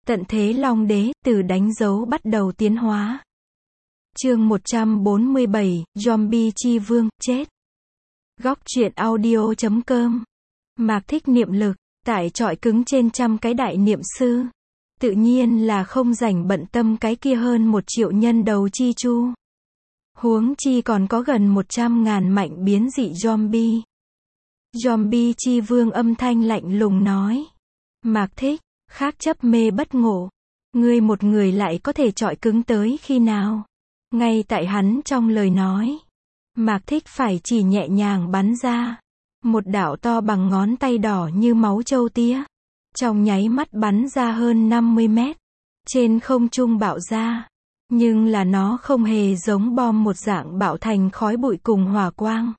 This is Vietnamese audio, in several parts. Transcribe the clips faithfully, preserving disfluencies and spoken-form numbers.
Tận thế Long Đế, từ đánh dấu bắt đầu tiến hóa. Chương một trăm bốn mươi bảy, Zombie Chi Vương, chết. Góc truyện audio chấm com. Mạc thích niệm lực, tải trọi cứng trên trăm cái đại niệm sư. Tự nhiên là không rảnh bận tâm cái kia hơn một triệu nhân đầu chi chu. Huống chi còn có gần một trăm ngàn mạnh biến dị zombie. Zombie Chi Vương âm thanh lạnh lùng nói. Mạc thích, khác chấp mê bất ngộ. Ngươi một người lại có thể trọi cứng tới khi nào? Ngay tại hắn trong lời nói. Mạc thích phải chỉ nhẹ nhàng bắn ra. Một đạo to bằng ngón tay đỏ như máu trâu tía. Trong nháy mắt bắn ra hơn năm mươi mét. Trên không trung bạo ra. Nhưng là nó không hề giống bom một dạng bạo thành khói bụi cùng hỏa quang.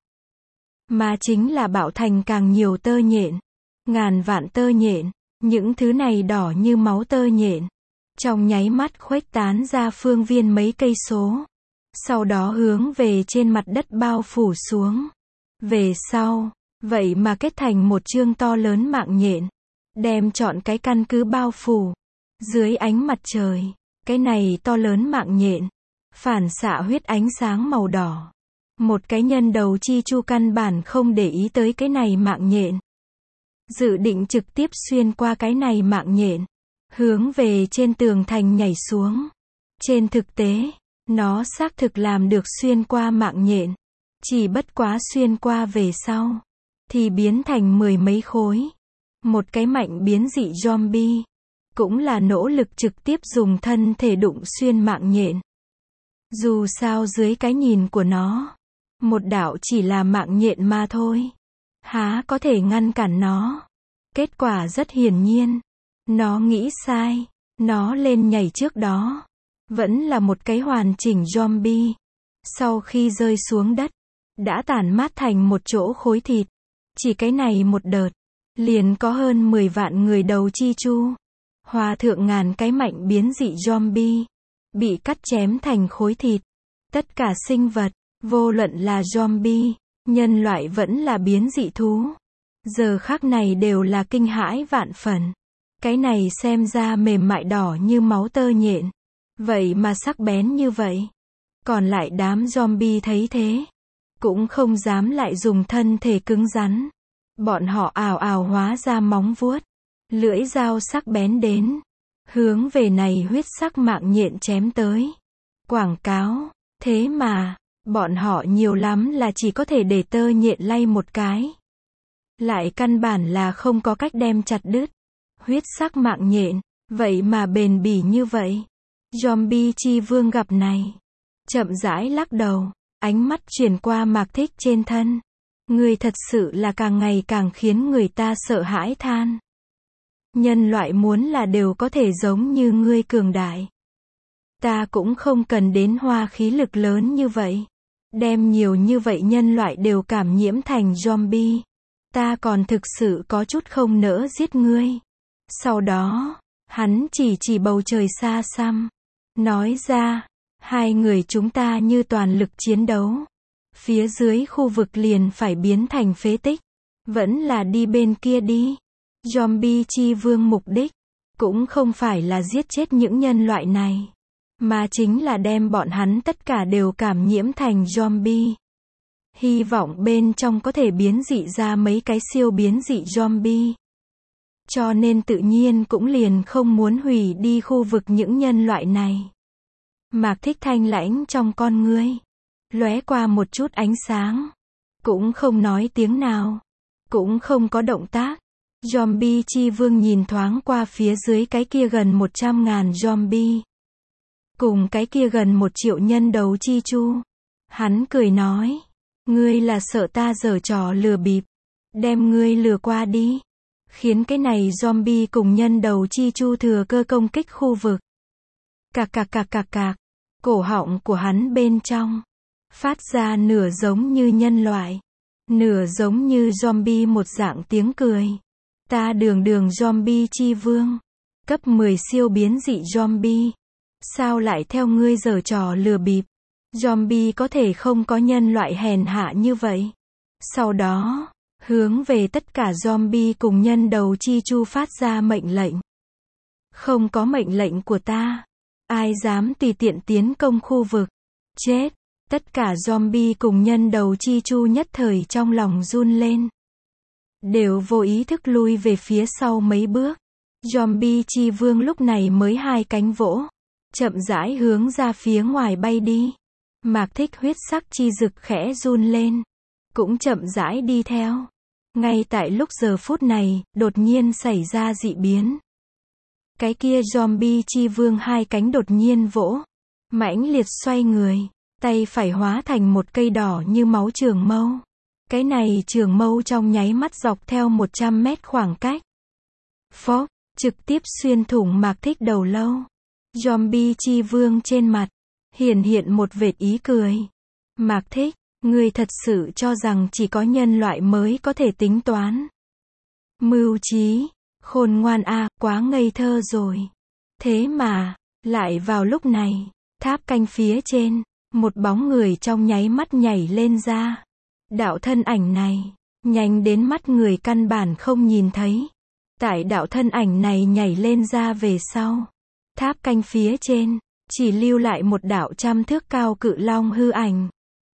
Mà chính là bạo thành càng nhiều tơ nhện. Ngàn vạn tơ nhện. Những thứ này đỏ như máu tơ nhện. Trong nháy mắt khuếch tán ra phương viên mấy cây số. Sau đó hướng về trên mặt đất bao phủ xuống. Về sau, vậy mà kết thành một chương to lớn mạng nhện. Đem trọn cái căn cứ bao phủ. Dưới ánh mặt trời, cái này to lớn mạng nhện. Phản xạ huyết ánh sáng màu đỏ. Một cái nhân đầu chi chu căn bản không để ý tới cái này mạng nhện. Dự định trực tiếp xuyên qua cái này mạng nhện. Hướng về trên tường thành nhảy xuống. Trên thực tế, nó xác thực làm được xuyên qua mạng nhện. Chỉ bất quá xuyên qua về sau. Thì biến thành mười mấy khối. Một cái mạnh biến dị zombie. Cũng là nỗ lực trực tiếp dùng thân thể đụng xuyên mạng nhện. Dù sao dưới cái nhìn của nó. Một đạo chỉ là mạng nhện mà thôi. Há có thể ngăn cản nó. Kết quả rất hiển nhiên. Nó nghĩ sai. Nó lên nhảy trước đó. Vẫn là một cái hoàn chỉnh zombie. Sau khi rơi xuống đất. Đã tản mát thành một chỗ khối thịt. Chỉ cái này một đợt. Liền có hơn mười vạn người đầu chi chu. Hòa thượng ngàn cái mạnh biến dị zombie. Bị cắt chém thành khối thịt. Tất cả sinh vật. Vô luận là zombie. Nhân loại vẫn là biến dị thú. Giờ khắc này đều là kinh hãi vạn phần. Cái này xem ra mềm mại đỏ như máu tơ nhện. Vậy mà sắc bén như vậy. Còn lại đám zombie thấy thế. Cũng không dám lại dùng thân thể cứng rắn. Bọn họ ào ào hóa ra móng vuốt. Lưỡi dao sắc bén đến. Hướng về này huyết sắc mạng nhện chém tới. Quảng cáo. Thế mà, bọn họ nhiều lắm là chỉ có thể để tơ nhện lay một cái. Lại căn bản là không có cách đem chặt đứt. Huyết sắc mạng nhện, vậy mà bền bỉ như vậy. Zombie Chi Vương gặp này. Chậm rãi lắc đầu, ánh mắt chuyển qua Mạc thích trên thân. Người thật sự là càng ngày càng khiến người ta sợ hãi than. Nhân loại muốn là đều có thể giống như ngươi cường đại. Ta cũng không cần đến hoa khí lực lớn như vậy. Đem nhiều như vậy nhân loại đều cảm nhiễm thành zombie. Ta còn thực sự có chút không nỡ giết ngươi. Sau đó, hắn chỉ chỉ bầu trời xa xăm. Nói ra, hai người chúng ta như toàn lực chiến đấu. Phía dưới khu vực liền phải biến thành phế tích. Vẫn là đi bên kia đi. Zombie Chi Vương mục đích, cũng không phải là giết chết những nhân loại này. Mà chính là đem bọn hắn tất cả đều cảm nhiễm thành zombie. Hy vọng bên trong có thể biến dị ra mấy cái siêu biến dị zombie. Cho nên tự nhiên cũng liền không muốn hủy đi khu vực những nhân loại này. Mạc thích thanh lãnh trong con ngươi. Lóe qua một chút ánh sáng. Cũng không nói tiếng nào. Cũng không có động tác. Zombie Chi Vương nhìn thoáng qua phía dưới cái kia gần một trăm ngàn zombie. Cùng cái kia gần một triệu nhân đầu chi chu. Hắn cười nói. Ngươi là sợ ta giở trò lừa bịp. Đem ngươi lừa qua đi. Khiến cái này zombie cùng nhân đầu chi chu thừa cơ công kích khu vực. Cạc cạc cạc cạc cạc. Cổ họng của hắn bên trong. Phát ra nửa giống như nhân loại. Nửa giống như zombie một dạng tiếng cười. Ta đường đường Zombie Chi Vương. Cấp mười siêu biến dị zombie. Sao lại theo ngươi giở trò lừa bịp? Zombie có thể không có nhân loại hèn hạ như vậy. Sau đó, hướng về tất cả zombie cùng nhân đầu chi chu phát ra mệnh lệnh. Không có mệnh lệnh của ta, ai dám tùy tiện tiến công khu vực. Chết! Tất cả zombie cùng nhân đầu chi chu nhất thời trong lòng run lên. Đều vô ý thức lui về phía sau mấy bước. Zombie chi vương lúc này mới hai cánh vỗ. Chậm rãi hướng ra phía ngoài bay đi. Mạc Thích huyết sắc chi dực khẽ run lên. Cũng chậm rãi đi theo. Ngay tại lúc giờ phút này, đột nhiên xảy ra dị biến. Cái kia zombie chi vương hai cánh đột nhiên vỗ. Mãnh liệt xoay người. Tay phải hóa thành một cây đỏ như máu trường mâu. Cái này trường mâu trong nháy mắt dọc theo một trăm mét khoảng cách. Phốc, trực tiếp xuyên thủng Mạc Thích đầu lâu. Zombie chi vương trên mặt, hiển hiện một vệt ý cười. Mạc Thích, ngươi thật sự cho rằng chỉ có nhân loại mới có thể tính toán. Mưu trí, khôn ngoan a, à, quá ngây thơ rồi. Thế mà, lại vào lúc này, tháp canh phía trên, một bóng người trong nháy mắt nhảy lên ra. Đạo thân ảnh này, nhanh đến mắt người căn bản không nhìn thấy. Tại đạo thân ảnh này nhảy lên ra về sau, tháp canh phía trên, chỉ lưu lại một đạo trăm thước cao cự long hư ảnh.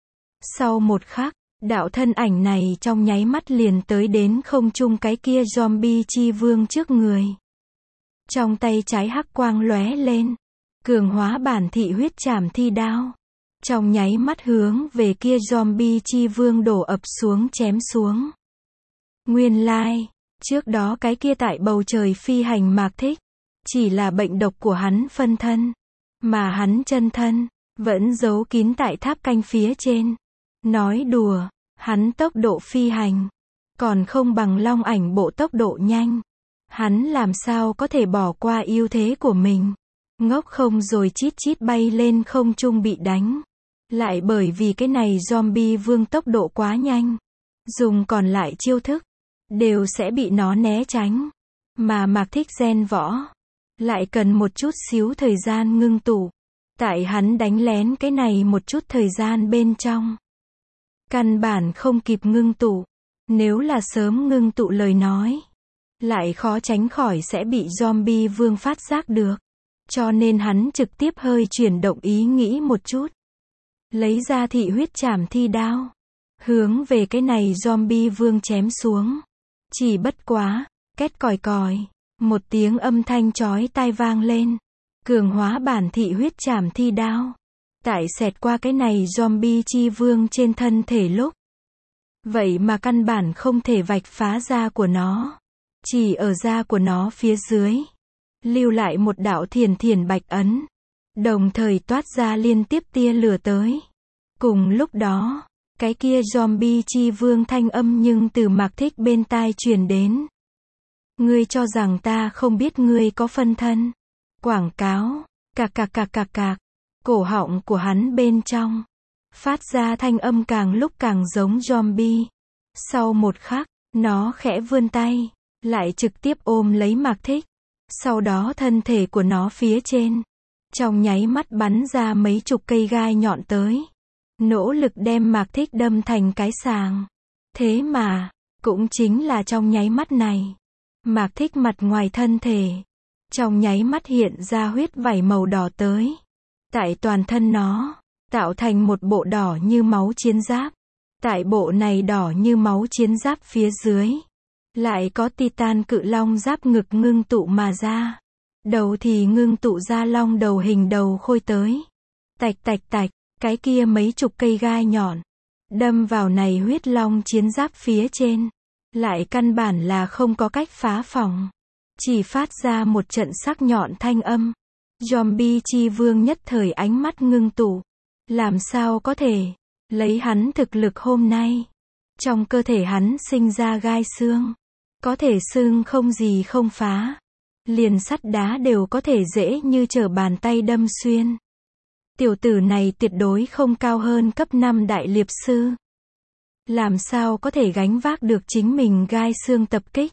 Sau một khắc, đạo thân ảnh này trong nháy mắt liền tới đến không trung cái kia zombie chi vương trước người. Trong tay trái hắc quang lóe lên, cường hóa bản thị huyết trảm thi đao. Trong nháy mắt hướng về kia zombie chi vương đổ ập xuống chém xuống. Nguyên lai, trước đó cái kia tại bầu trời phi hành Mạc Thích, chỉ là bệnh độc của hắn phân thân, mà hắn chân thân, vẫn giấu kín tại tháp canh phía trên. Nói đùa, hắn tốc độ phi hành, còn không bằng long ảnh bộ tốc độ nhanh. Hắn làm sao có thể bỏ qua ưu thế của mình. Ngốc không rồi chít chít bay lên không trung bị đánh. Lại bởi vì cái này zombie vương tốc độ quá nhanh. Dùng còn lại chiêu thức, đều sẽ bị nó né tránh. Mà Mạc Thích gen võ, lại cần một chút xíu thời gian ngưng tụ. Tại hắn đánh lén cái này một chút thời gian bên trong. Căn bản không kịp ngưng tụ. Nếu là sớm ngưng tụ lời nói, lại khó tránh khỏi sẽ bị zombie vương phát giác được. Cho nên hắn trực tiếp hơi chuyển động ý nghĩ một chút. Lấy ra thị huyết trảm thi đao. Hướng về cái này zombie vương chém xuống. Chỉ bất quá, két còi còi. Một tiếng âm thanh chói tai vang lên. Cường hóa bản thị huyết trảm thi đao. Tại xẹt qua cái này zombie chi vương trên thân thể lúc. Vậy mà căn bản không thể vạch phá da của nó. Chỉ ở da của nó phía dưới. Lưu lại một đạo thiền thiền bạch ấn. Đồng thời toát ra liên tiếp tia lửa tới. Cùng lúc đó, cái kia zombie chi vương thanh âm nhưng từ Mạc Thích bên tai truyền đến. Ngươi cho rằng ta không biết ngươi có phân thân. Quảng cáo, cạc cạc cạc cạc cạc. Cổ họng của hắn bên trong, phát ra thanh âm càng lúc càng giống zombie. Sau một khắc, nó khẽ vươn tay, lại trực tiếp ôm lấy Mạc Thích. Sau đó thân thể của nó phía trên, trong nháy mắt bắn ra mấy chục cây gai nhọn tới. Nỗ lực đem Mạc Thích đâm thành cái sàng. Thế mà, cũng chính là trong nháy mắt này. Mạc Thích mặt ngoài thân thể, trong nháy mắt hiện ra huyết vảy màu đỏ tới. Tại toàn thân nó, tạo thành một bộ đỏ như máu chiến giáp. Tại bộ này đỏ như máu chiến giáp phía dưới, lại có titan cự long giáp ngực ngưng tụ mà ra. Đầu thì ngưng tụ ra long đầu hình đầu khôi tới. Tạch tạch tạch, cái kia mấy chục cây gai nhọn, đâm vào này huyết long chiến giáp phía trên. Lại căn bản là không có cách phá phòng. Chỉ phát ra một trận sắc nhọn thanh âm. Zombie chi vương nhất thời ánh mắt ngưng tụ. Làm sao có thể, lấy hắn thực lực hôm nay. Trong cơ thể hắn sinh ra gai xương. Có thể xương không gì không phá. Liền sắt đá đều có thể dễ như trở bàn tay đâm xuyên. Tiểu tử này tuyệt đối không cao hơn cấp năm đại liệp sư. Làm sao có thể gánh vác được chính mình gai xương tập kích.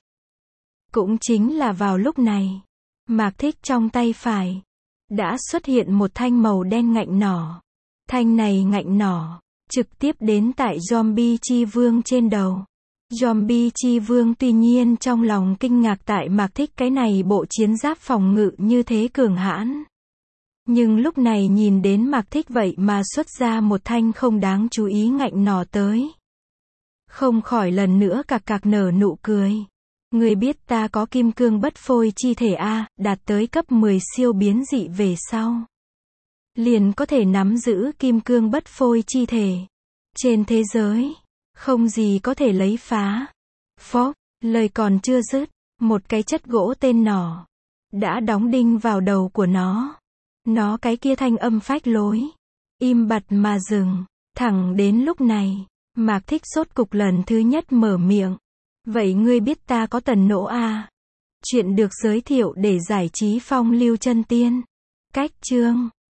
Cũng chính là vào lúc này, Mạc Thích trong tay phải đã xuất hiện một thanh màu đen ngạnh nỏ. Thanh này ngạnh nỏ trực tiếp đến tại zombie chi vương trên đầu. Zombie chi vương tuy nhiên trong lòng kinh ngạc tại Mạc Thích cái này bộ chiến giáp phòng ngự như thế cường hãn. Nhưng lúc này nhìn đến Mạc Thích vậy mà xuất ra một thanh không đáng chú ý ngạnh nỏ tới. Không khỏi lần nữa cặc cặc nở nụ cười. Người biết ta có kim cương bất phôi chi thể a, đạt tới cấp mười siêu biến dị về sau. Liền có thể nắm giữ kim cương bất phôi chi thể. Trên thế giới, không gì có thể lấy phá. Phó, lời còn chưa dứt, một cái chất gỗ tên nỏ đã đóng đinh vào đầu của nó. Nó cái kia thanh âm phách lối, im bặt mà dừng. Thẳng đến lúc này, Mạc Thích sốt cục lần thứ nhất mở miệng. Vậy ngươi biết ta có tần nỗ a? Chuyện được giới thiệu để giải trí phong lưu chân tiên. Cách chương